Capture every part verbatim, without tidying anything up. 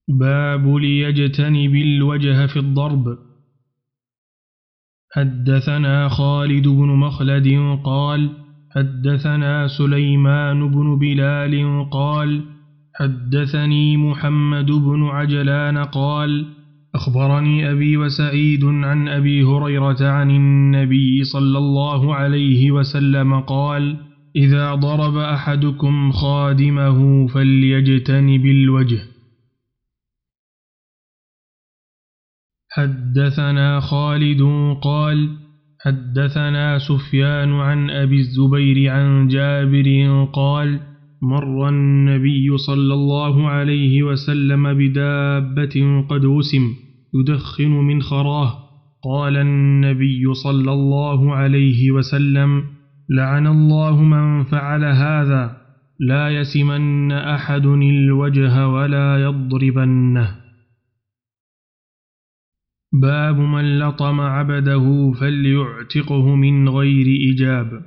باب ليجتنب الوجه في الضرب. حدثنا خالد بن مخلد قال حدثنا سليمان بن بلال قال حدثني محمد بن عجلان قال أخبرني أبي وسعيد عن أبي هريرة عن النبي صلى الله عليه وسلم قال إذا ضرب أحدكم خادمه فليجتنب الوجه. حدثنا خالد قال حدثنا سفيان عن أبي الزبير عن جابر قال مر النبي صلى الله عليه وسلم بدابة قد وسم يدخن من خراه، قال النبي صلى الله عليه وسلم لعن الله من فعل هذا، لا يسمن أحد الوجه ولا يضربنه. باب من لطم عبده فليعتقه من غير إجاب.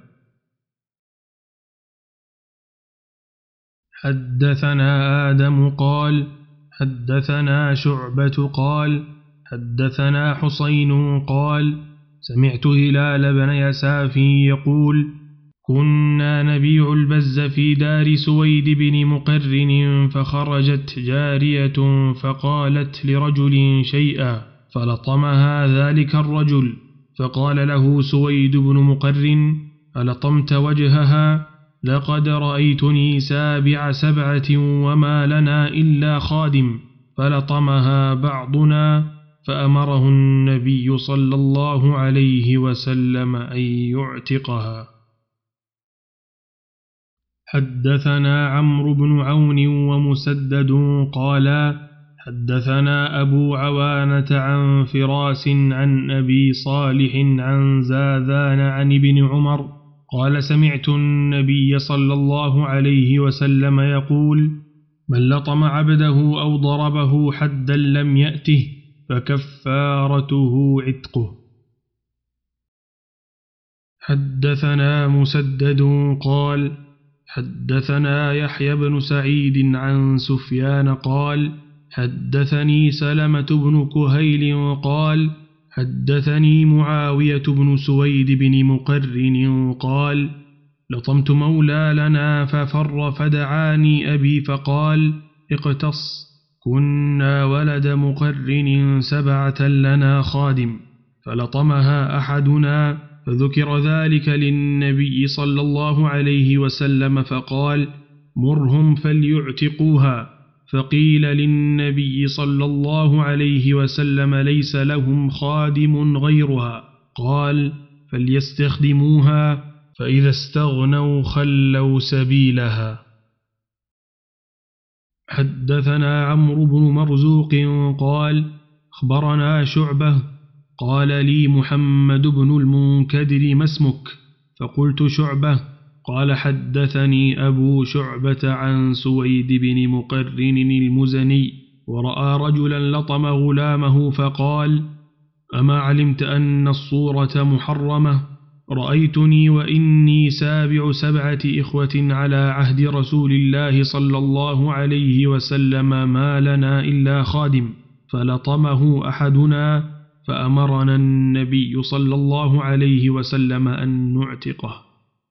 حدثنا آدم قال حدثنا شعبة قال حدثنا حسين قال سمعت هلال بن يسافي يقول كنا نبيع البز في دار سويد بن مقرن، فخرجت جارية فقالت لرجل شيئا فلطمها ذلك الرجل، فقال له سويد بن مقرن ألطمت وجهها؟ لقد رأيتني سابع سبعة وما لنا إلا خادم، فلطمها بعضنا، فأمره النبي صلى الله عليه وسلم أن يعتقها. حدثنا عمرو بن عون ومسدد قالا حدثنا أبو عوانة عن فراس عن أبي صالح عن زاذان عن ابن عمر قال سمعت النبي صلى الله عليه وسلم يقول من لطم عبده أو ضربه حدا لم يأته فكفارته عتقه. حدثنا مسدد قال حدثنا يحيى بن سعيد عن سفيان قال حدثني سلمة بن كهيل قال حدثني معاوية بن سويد بن مقرن قال لطمت مولى لنا ففر فدعاني أبي فقال اقتص، كنا ولد مقرن سبعة لنا خادم، فلطمها أحدنا، فذكر ذلك للنبي صلى الله عليه وسلم فقال مرهم فليعتقوها، فقيل للنبي صلى الله عليه وسلم ليس لهم خادم غيرها، قال فليستخدموها، فإذا استغنوا خلوا سبيلها. حدثنا عمرو بن مرزوق قال أخبرنا شعبة قال لي محمد بن المنكدر ما اسمك؟ فقلت شعبة، قال حدثني أبو شعبة عن سويد بن مقرن المزني ورأى رجلا لطم غلامه فقال أما علمت أن الصورة محرمة؟ رأيتني وإني سابع سبعة إخوة على عهد رسول الله صلى الله عليه وسلم ما لنا إلا خادم، فلطمه أحدنا، فأمرنا النبي صلى الله عليه وسلم أن نعتقه.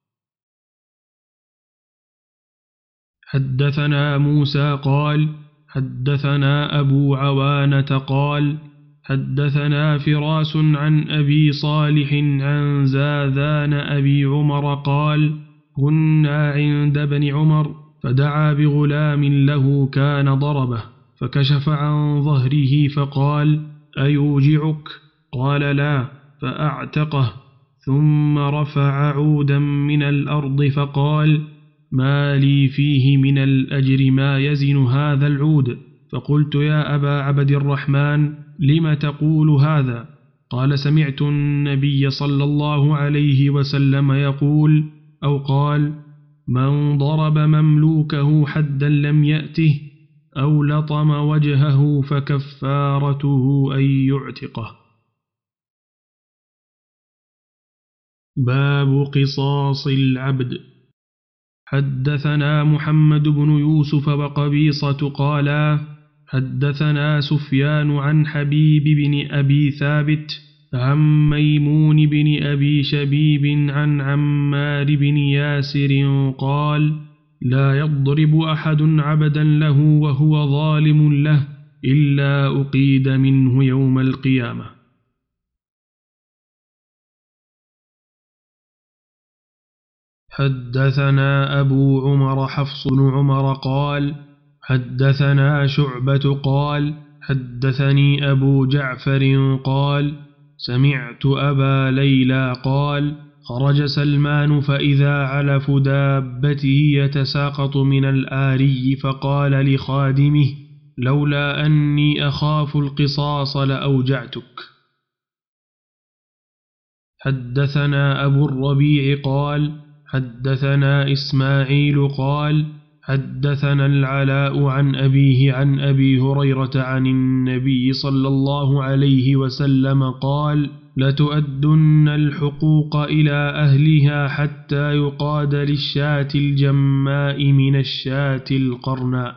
حدثنا موسى قال حدثنا أبو عوانة قال حدثنا فراس عن أبي صالح عن زاذان أبي عمر قال كنا عند ابن عمر فدعا بغلام له كان ضربه، فكشف عن ظهره فقال أيوجعك؟ قال لا، فأعتقه، ثم رفع عودا من الأرض فقال ما لي فيه من الأجر ما يزن هذا العود؟ فقلت يا أبا عبد الرحمن لم تقول هذا؟ قال سمعت النبي صلى الله عليه وسلم يقول أو قال من ضرب مملوكه حدا لم يأته أو لطم وجهه فكفارته أن يعتقه. باب قصاص العبد. حدثنا محمد بن يوسف وقبيصة قالا حدثنا سفيان عن حبيب بن أبي ثابت عن ميمون بن أبي شبيب عن عمار بن ياسر قال: لا يضرب أحد عبدا له وهو ظالم له إلا أقيد منه يوم القيامة. حدثنا أبو عمر حفص بن عمر قال: حدثنا شعبة قال: حدثني أبو جعفر قال: سمعت أبا ليلى قال: خرج سلمان فإذا علف دابته يتساقط من الآري فقال لخادمه: لولا أني أخاف القصاص لأوجعتك. حدثنا أبو الربيع قال: حدثنا إسماعيل قال: حدثنا العلاء عن أبيه عن أبي هريرة عن النبي صلى الله عليه وسلم قال: لتؤدن الحقوق إلى أهلها حتى يقاد للشاة الجماء من الشاة القرناء.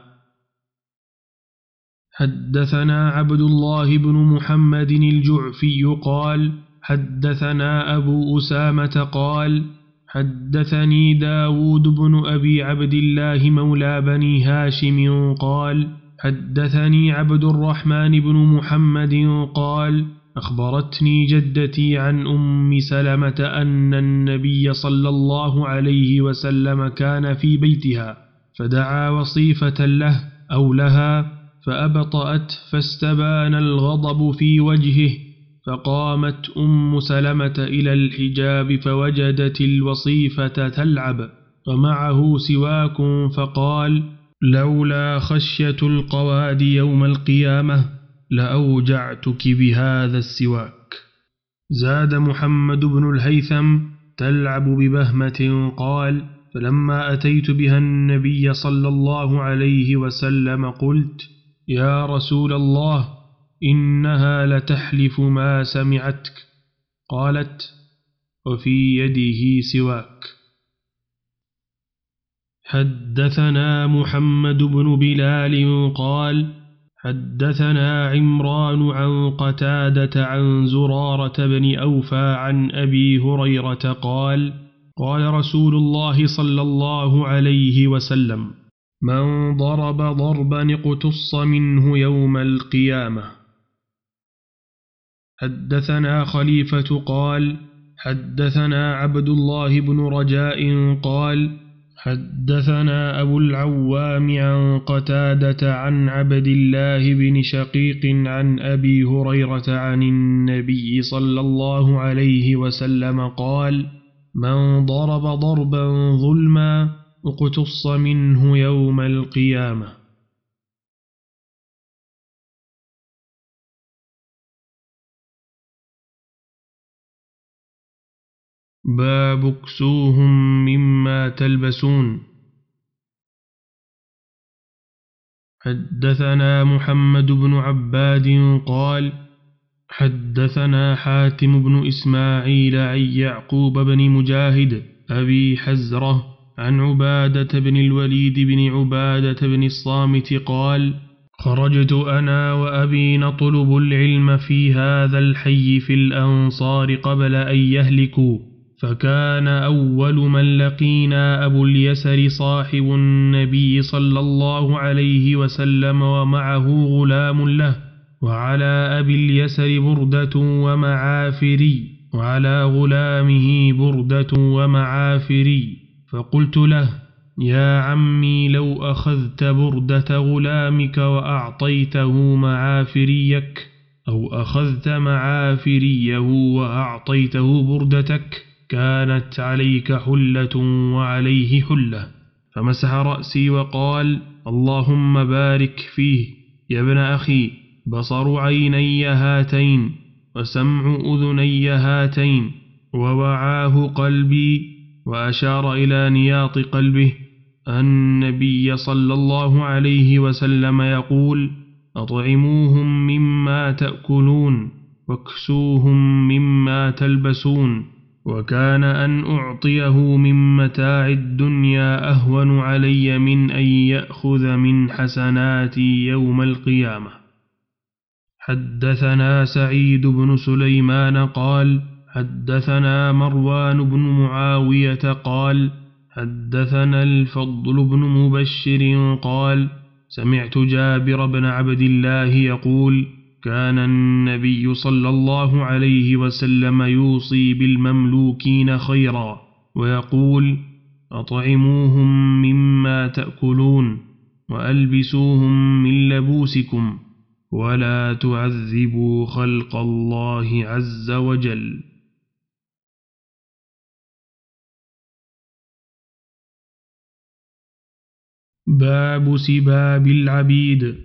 حدثنا عبد الله بن محمد الجعفي قال: حدثنا أبو أسامة قال: حدثني داود بن أبي عبد الله مولى بني هاشم قال: حدثني عبد الرحمن بن محمد قال: أخبرتني جدتي عن أم سلمة أن النبي صلى الله عليه وسلم كان في بيتها فدعا وصيفة له أو لها فأبطأت فاستبان الغضب في وجهه، فقامت أم سلمة إلى الحجاب فوجدت الوصيفة تلعب ومعه سواك فقال: لولا خشية القواد يوم القيامة لأوجعتك بهذا السواك. زاد محمد بن الهيثم: تلعب ببهمة. قال: فلما أتيت بها النبي صلى الله عليه وسلم قلت: يا رسول الله، إنها لتحلف ما سمعتك. قالت: وفي يده سواك. حدثنا محمد بن بلال قال: حدثنا عمران عن قتادة عن زرارة بن أوفى عن أبي هريرة قال: قال رسول الله صلى الله عليه وسلم: من ضرب ضربا اقتص منه يوم القيامة. حدثنا خليفة قال: حدثنا عبد الله بن رجاء قال: حدثنا أبو العوام عن قتادة عن عبد الله بن شقيق عن أبي هريرة عن النبي صلى الله عليه وسلم قال: من ضرب ضربا ظلما اقتص منه يوم القيامة. باب اكسوهم مما تلبسون. حدثنا محمد بن عباد قال: حدثنا حاتم بن إسماعيل عن يعقوب بن مجاهد أبي حزرة عن عبادة بن الوليد بن عبادة بن الصامت قال: خرجت أنا وأبي نطلب العلم في هذا الحي في الأنصار قبل أن يهلكوا، فكان أول من لقينا أبو اليسر صاحب النبي صلى الله عليه وسلم ومعه غلام له، وعلى أبي اليسر بردة ومعافري، وعلى غلامه بردة ومعافري، فقلت له: يا عمي، لو أخذت بردة غلامك وأعطيته معافريك، أو أخذت معافريه وأعطيته بردتك، كانت عليك حلة وعليه حلة. فمسح رأسي وقال: اللهم بارك فيه يا ابن أخي، بصر عيني هاتين وسمع أذني هاتين ووعاه قلبي. وأشار إلى نياط قلبه. النبي صلى الله عليه وسلم يقول: أطعموهم مما تأكلون واكسوهم مما تلبسون. وكان أن أعطيه من متاع الدنيا أهون علي من أن يأخذ من حسناتي يوم القيامة. حدثنا سعيد بن سليمان قال حدثنا مروان بن معاوية قال حدثنا الفضل بن مبشر قال سمعت جابر بن عبد الله يقول كان النبي صلى الله عليه وسلم يوصي بالمملوكين خيرا ويقول أطعموهم مما تأكلون وألبسوهم من لبوسكم ولا تعذبوا خلق الله عز وجل. باب سباب العبيد.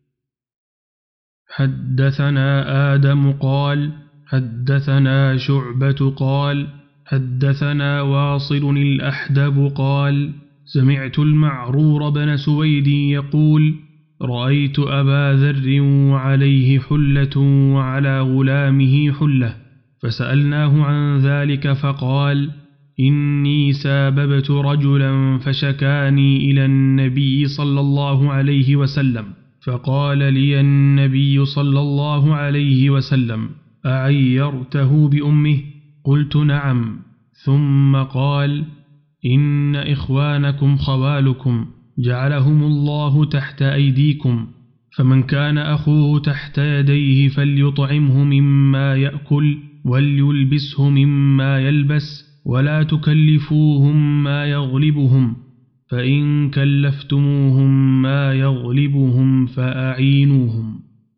حدثنا آدم قال حدثنا شعبة قال حدثنا واصل الأحدب قال سمعت المعرور بن سويد يقول رأيت أبا ذر وعليه حلة وعلى غلامه حلة فسألناه عن ذلك فقال إني ساببت رجلا فشكاني إلى النبي صلى الله عليه وسلم فقال لي النبي صلى الله عليه وسلم أعيرته بأمه؟ قلت نعم. ثم قال إن إخوانكم خوالكم جعلهم الله تحت أيديكم فمن كان أخوه تحت يديه فليطعمه مما يأكل وليلبسه مما يلبس ولا تكلفوهم ما يغلبهم فإن كلفتموهم ما يغلبهم فأعينوهم.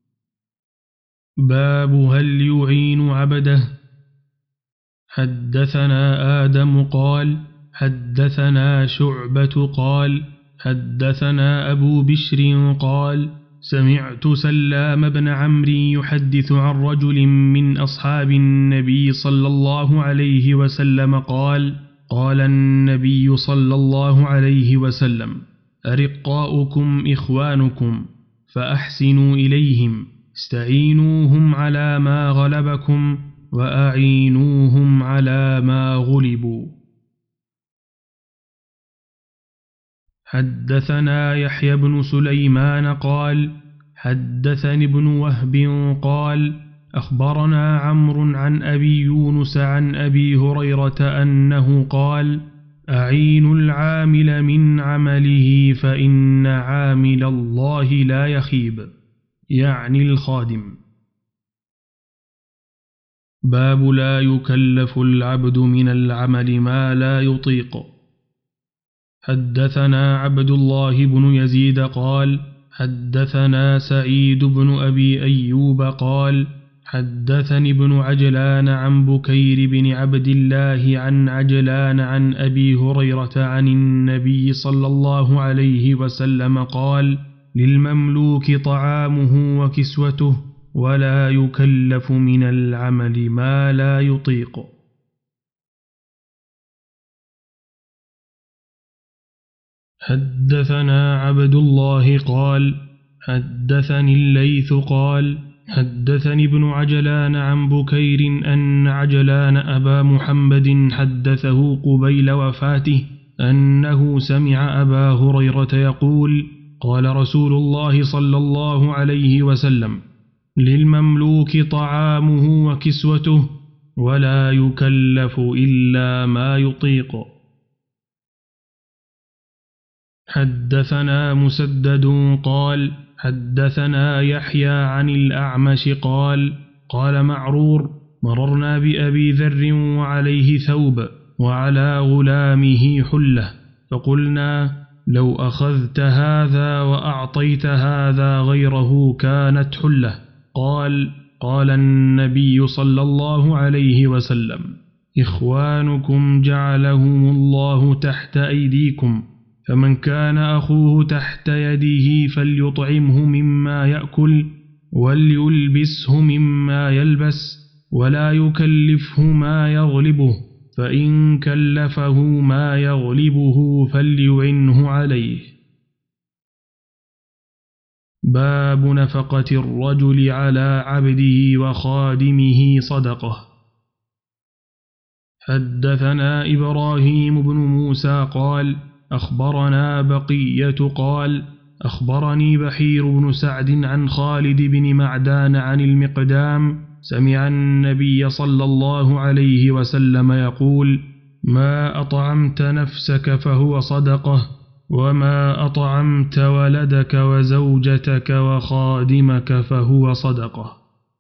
باب هل يعين عبده. حدثنا آدم قال حدثنا شعبة قال حدثنا أبو بشر قال سمعت سلام بن عمرو يحدث عن رجل من أصحاب النبي صلى الله عليه وسلم قال قال النبي صلى الله عليه وسلم أرقاؤكم إخوانكم فأحسنوا إليهم استعينوهم على ما غلبكم وأعينوهم على ما غلبوا. حدثنا يحيى بن سليمان قال حدثني ابن وهب قال أخبرنا عمرو عن أبي يونس عن أبي هريرة أنه قال أعين العامل من عمله فإن عامل الله لا يخيب، يعني الخادم. باب لا يكلف العبد من العمل ما لا يطيق. حدثنا عبد الله بن يزيد قال حدثنا سعيد بن أبي أيوب قال حدثني ابن عجلان عن بكير بن عبد الله عن عجلان عن أبي هريرة عن النبي صلى الله عليه وسلم قال للمملوك طعامه وكسوته ولا يكلف من العمل ما لا يطيق. حدثنا عبد الله قال حدثني الليث قال حدثني ابن عجلان عن بكير أن عجلان أبا محمد حدثه قبيل وفاته أنه سمع أبا هريرة يقول قال رسول الله صلى الله عليه وسلم للمملوك طعامه وكسوته ولا يكلف إلا ما يطيق. حدثنا مسدد قال حدثنا يحيى عن الأعمش قال قال معرور مررنا بأبي ذر وعليه ثوب وعلى غلامه حلة فقلنا لو أخذت هذا وأعطيت هذا غيره كانت حلة. قال قال النبي صلى الله عليه وسلم إخوانكم جعلهم الله تحت أيديكم فمن كان أخوه تحت يده فليطعمه مما يأكل وليلبسه مما يلبس ولا يكلفه ما يغلبه فإن كلفه ما يغلبه فليعنه عليه. باب نفقة الرجل على عبده وخادمه صدقة. حدثنا إبراهيم بن موسى قال أخبرنا بقية قال أخبرني بحير بن سعد عن خالد بن معدان عن المقدام سمع النبي صلى الله عليه وسلم يقول ما أطعمت نفسك فهو صدقة وما أطعمت ولدك وزوجتك وخادمك فهو صدقة.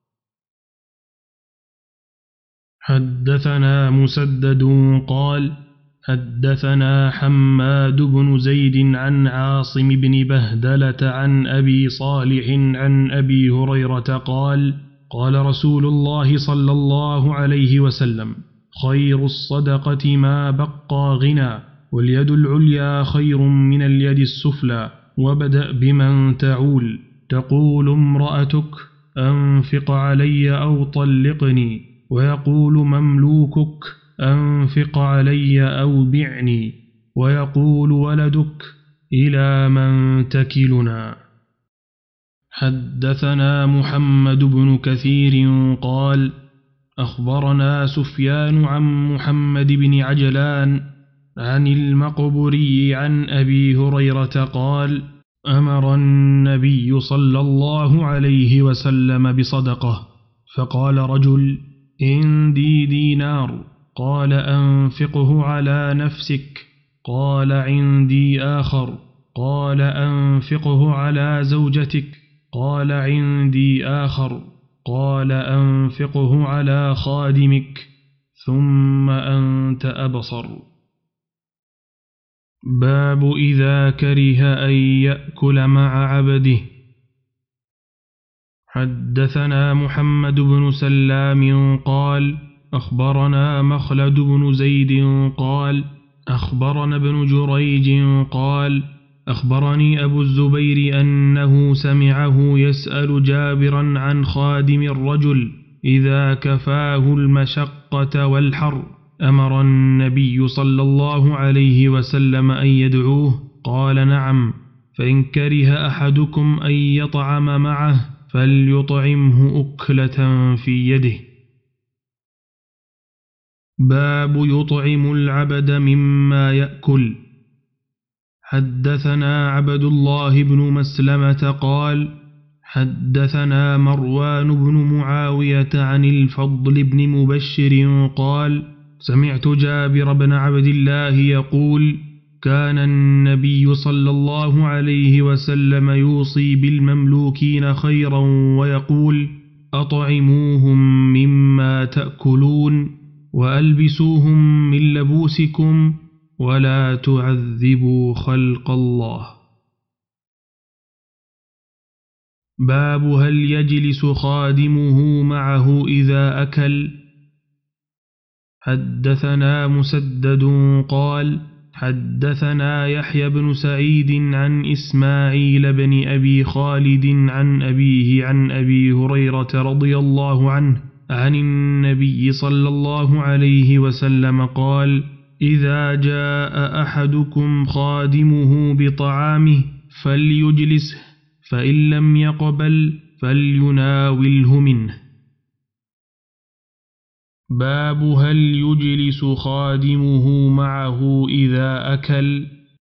حدثنا مسدد قال حدثنا حماد بن زيد عن عاصم بن بهدلة عن أبي صالح عن أبي هريرة قال قال رسول الله صلى الله عليه وسلم خير الصدقة ما بقى غنى واليد العليا خير من اليد السفلى وابدأ بمن تعول تقول امرأتك أنفق علي أو طلقني ويقول مملوكك أنفق علي أو بعني ويقول ولدك إلى من تكلنا. حدثنا محمد بن كثير قال أخبرنا سفيان عن محمد بن عجلان عن المقبري عن أبي هريرة قال أمر النبي صلى الله عليه وسلم بصدقة فقال رجل عندي دينار قال أنفقه على نفسك قال عندي آخر قال أنفقه على زوجتك قال عندي آخر قال أنفقه على خادمك ثم أنت أبصر. باب إذا كره أن يأكل مع عبده. حدثنا محمد بن سلام قال أخبرنا مخلد بن زيد قال أخبرنا ابن جريج قال أخبرني أبو الزبير أنه سمعه يسأل جابرا عن خادم الرجل إذا كفاه المشقة والحر أمر النبي صلى الله عليه وسلم أن يدعوه قال نعم فإن كره أحدكم أن يطعم معه فليطعمه أكلة في يده. باب يطعم العبد مما يأكل. حدثنا عبد الله بن مسلمة قال حدثنا مروان بن معاوية عن الفضل بن مبشر قال سمعت جابر بن عبد الله يقول كان النبي صلى الله عليه وسلم يوصي بالمملوكين خيرا ويقول أطعموهم مما تأكلون وألبسوهم من لبوسكم ولا تعذبوا خلق الله. باب هل يجلس خادمه معه إذا أكل. حدثنا مسدد قال حدثنا يحيى بن سعيد عن إسماعيل بن أبي خالد عن أبيه عن أبي هريرة رضي الله عنه عن النبي صلى الله عليه وسلم قال إذا جاء أحدكم خادمه بطعامه فليجلسه فإن لم يقبل فليناوله منه. باب هل يجلس خادمه معه إذا أكل.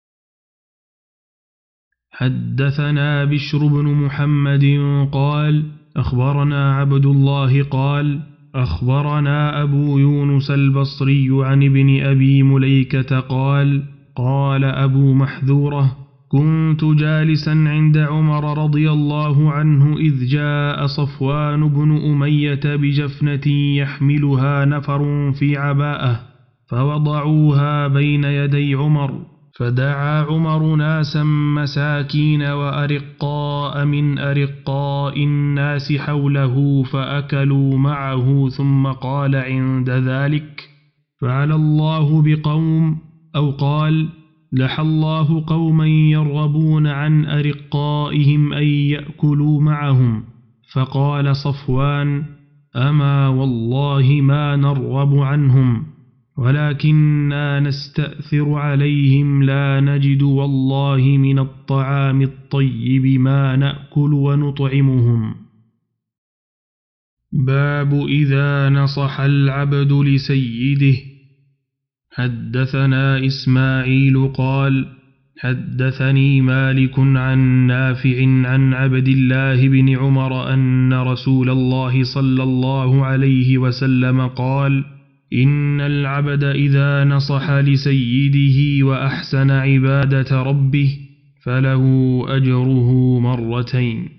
حدثنا بشر بن محمد قال أخبرنا عبد الله قال أخبرنا أبو يونس البصري عن ابن أبي مليكة قال قال أبو محذورة كنت جالسا عند عمر رضي الله عنه إذ جاء صفوان بن أمية بجفنة يحملها نفر في عباءة فوضعوها بين يدي عمر فدعا عمر ناسا مساكين وأرقاء من أرقاء الناس حوله فأكلوا معه ثم قال عند ذلك فعلى الله بقوم أو قال لحى الله قوما يرغبون عن أرقائهم أن يأكلوا معهم. فقال صفوان أما والله ما نرغب عنهم ولكننا نستأثر عليهم لا نجد والله من الطعام الطيب ما نأكل ونطعمهم. باب إذا نصح العبد لسيده. حدثنا إسماعيل قال حدثني مالك عن نافع عن عبد الله بن عمر أن رسول الله صلى الله عليه وسلم قال إن العبد إذا نصح لسيده وأحسن عبادة ربه فله أجره مرتين.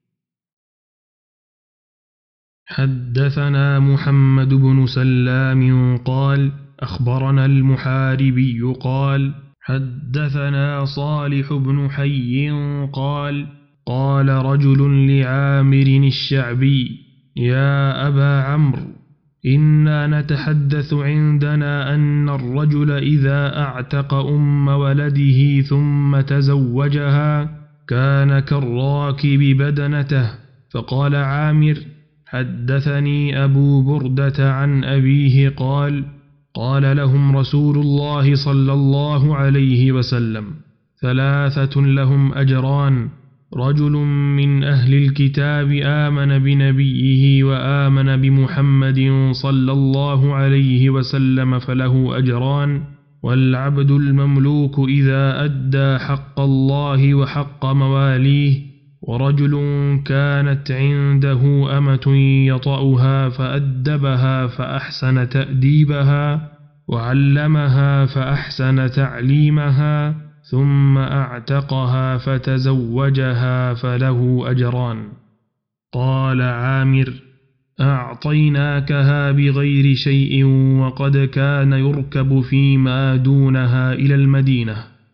حدثنا محمد بن سلام قال أخبرنا المحاربي قال حدثنا صالح بن حي قال قال رجل لعامر الشعبي يا أبا عمرو إنا نتحدث عندنا أن الرجل إذا أعتق أم ولده ثم تزوجها كان كالراكب بدنته. فقال عامر حدثني أبو بردة عن أبيه قال قال لهم رسول الله صلى الله عليه وسلم ثلاثة لهم أجران رجل من أهل الكتاب آمن بنبيه وآمن بمحمد صلى الله عليه وسلم فله أجران والعبد المملوك إذا أدى حق الله وحق مواليه ورجل كانت عنده أمة يطأها فأدبها فأحسن تأديبها وعلمها فأحسن تعليمها ثم أعتقها فتزوجها فله أجران. قال عامر أعطيناكها بغير شيء وقد كان يركب فيما دونها إلى المدينة.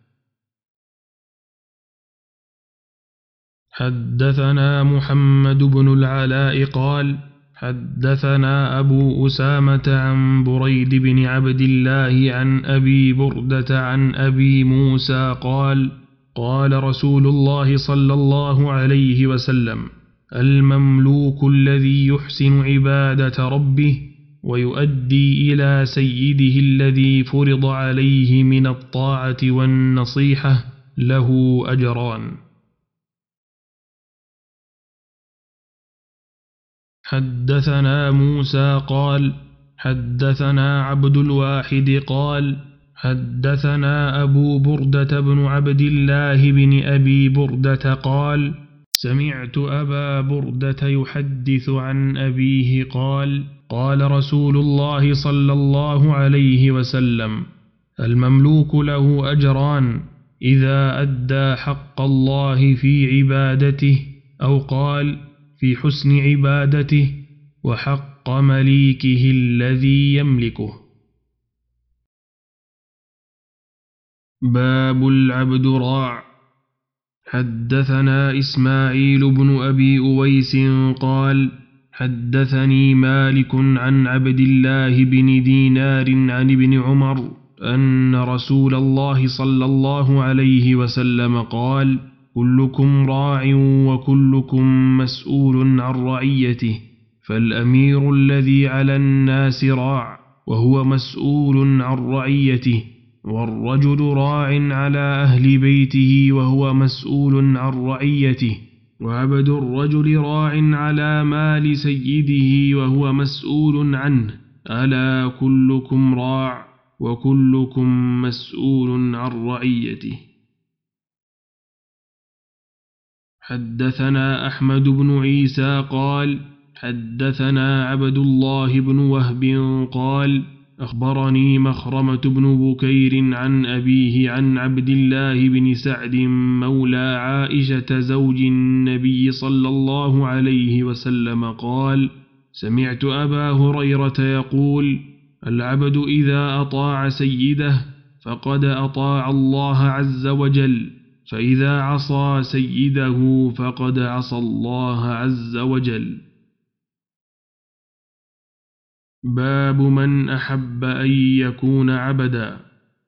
حدثنا محمد بن العلاء قال حدثنا أبو أسامة عن بريد بن عبد الله عن أبي بردة عن أبي موسى قال قال رسول الله صلى الله عليه وسلم المملوك الذي يحسن عبادة ربه ويؤدي إلى سيده الذي فرض عليه من الطاعة والنصيحة له أجران. حدثنا موسى قال حدثنا عبد الواحد قال حدثنا أبو بردة بن عبد الله بن أبي بردة قال سمعت أبا بردة يحدث عن أبيه قال قال رسول الله صلى الله عليه وسلم المملوك له أجران إذا أدى حق الله في عبادته أو قال في حسن عبادته وحق مليكه الذي يملكه. باب العبد راع. حدثنا إسماعيل بن أبي أويس قال حدثني مالك عن عبد الله بن دينار عن ابن عمر أن رسول الله صلى الله عليه وسلم قال كلكم راع وكلكم مسؤول عن رعيته فالأمير الذي على الناس راع وهو مسؤول عن رعيته والرجل راع على أهل بيته وهو مسؤول عن رعيته وعبد الرجل راع على مال سيده وهو مسؤول عنه ألا كلكم راع وكلكم مسؤول عن رعيته. حدثنا أحمد بن عيسى قال حدثنا عبد الله بن وهب قال أخبرني مخرمة بن بكير عن أبيه عن عبد الله بن سعد مولى عائشة زوج النبي صلى الله عليه وسلم قال سمعت أبا هريرة يقول العبد إذا أطاع سيده فقد أطاع الله عز وجل فإذا عصى سيده فقد عصى الله عز وجل. باب من أحب أن يكون عبدا.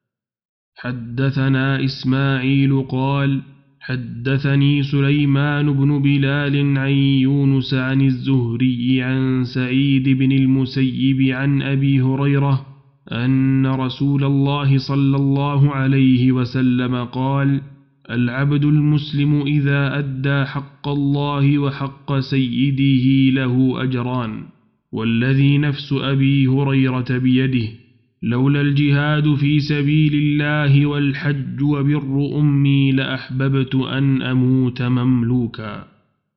حدثنا إسماعيل قال حدثني سليمان بن بلال عن يونس عن الزهري عن سعيد بن المسيب عن أبي هريرة أن رسول الله صلى الله عليه وسلم قال العبد المسلم إذا أدى حق الله وحق سيده له أجران والذي نفس أبي هريرة بيده لولا الجهاد في سبيل الله والحج وبر أمي لأحببت أن أموت مملوكا.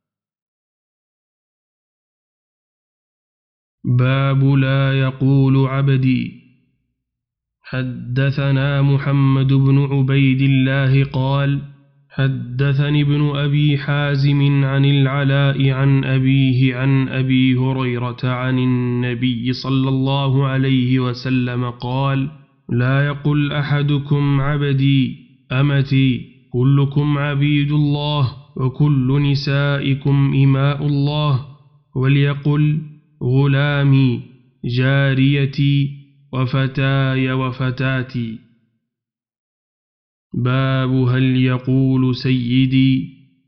باب لا يقول عبدي. حدثنا محمد بن عبيد الله قال حدثني ابن أبي حازم عن العلاء عن أبيه عن أبي هريرة عن النبي صلى الله عليه وسلم قال لا يقل أحدكم عبدي أمتي كلكم عبيد الله وكل نسائكم إماء الله، وليقل غلامي جاريتي وفتاي وفتاتي. باب هل يقول سيدي.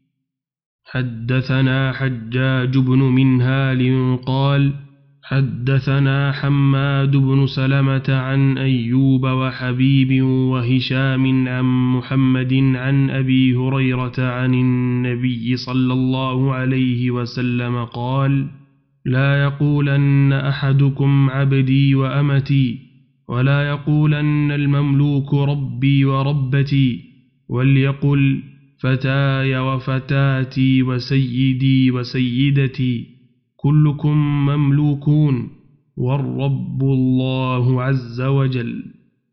حدثنا حجاج بن منهال قال حدثنا حماد بن سلمة عن أيوب وحبيب وهشام عن محمد عن أبي هريرة عن النبي صلى الله عليه وسلم قال لا يقولن أحدكم عبدي وأمتي، ولا يقولن المملوك ربي وربتي، وليقل فتاي وفتاتي وسيدي وسيدتي، كلكم مملوكون والرب الله عز وجل.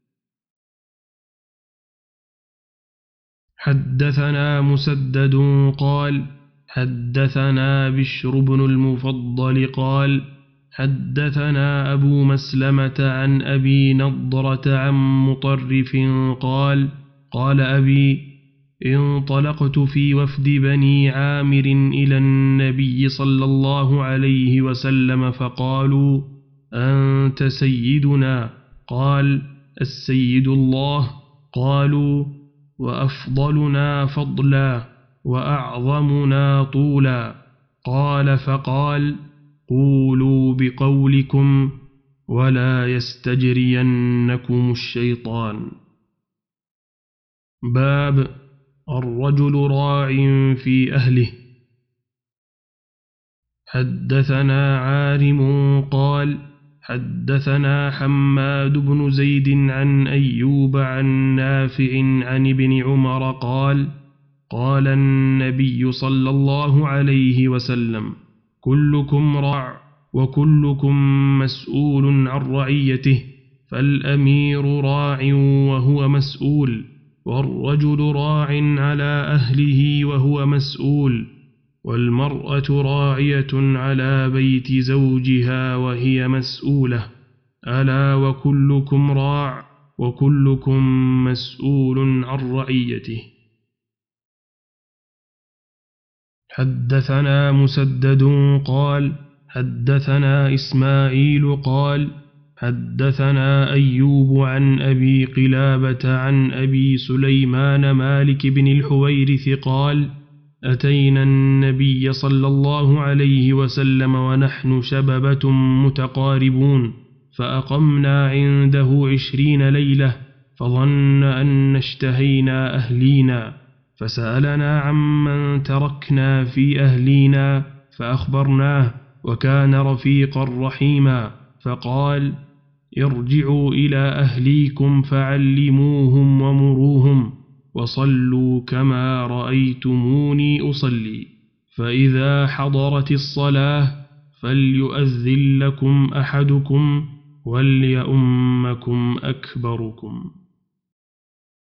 حدثنا مسدد قال حدثنا بشر بن المفضل قال حدثنا أبو مسلمة عن أبي نضرة عن مطرف قال قال أبي انطلقت في وفد بني عامر إلى النبي صلى الله عليه وسلم فقالوا أنت سيدنا؟ قال السيد الله. قالوا وأفضلنا فضلا وأعظمنا طولا. قال فقال قولوا بقولكم ولا يستجرينكم الشيطان. باب الرجل راع في أهله. حدثنا عارم قال حدثنا حماد بن زيد عن أيوب عن نافع عن ابن عمر قال قال النبي صلى الله عليه وسلم كلكم راع وكلكم مسؤول عن رعيته، فالأمير راع وهو مسؤول، والرجل راع على أهله وهو مسؤول، والمرأة راعية على بيت زوجها وهي مسؤولة، ألا وكلكم راع وكلكم مسؤول عن رعيته. حدثنا مسدد قال حدثنا إسماعيل قال حدثنا أيوب عن أبي قلابة عن أبي سليمان مالك بن الحويرث قال أتينا النبي صلى الله عليه وسلم ونحن شببة متقاربون، فأقمنا عنده عشرين ليلة، فظن أن اشتهينا أهلينا، فسألنا عمن تركنا في أهلينا فأخبرناه، وكان رفيقا رحيما، فقال ارجعوا إلى أهليكم فعلموهم ومروهم، وصلوا كما رأيتموني أصلي، فإذا حضرت الصلاة فليؤذن لكم أحدكم وليؤمكم أكبركم.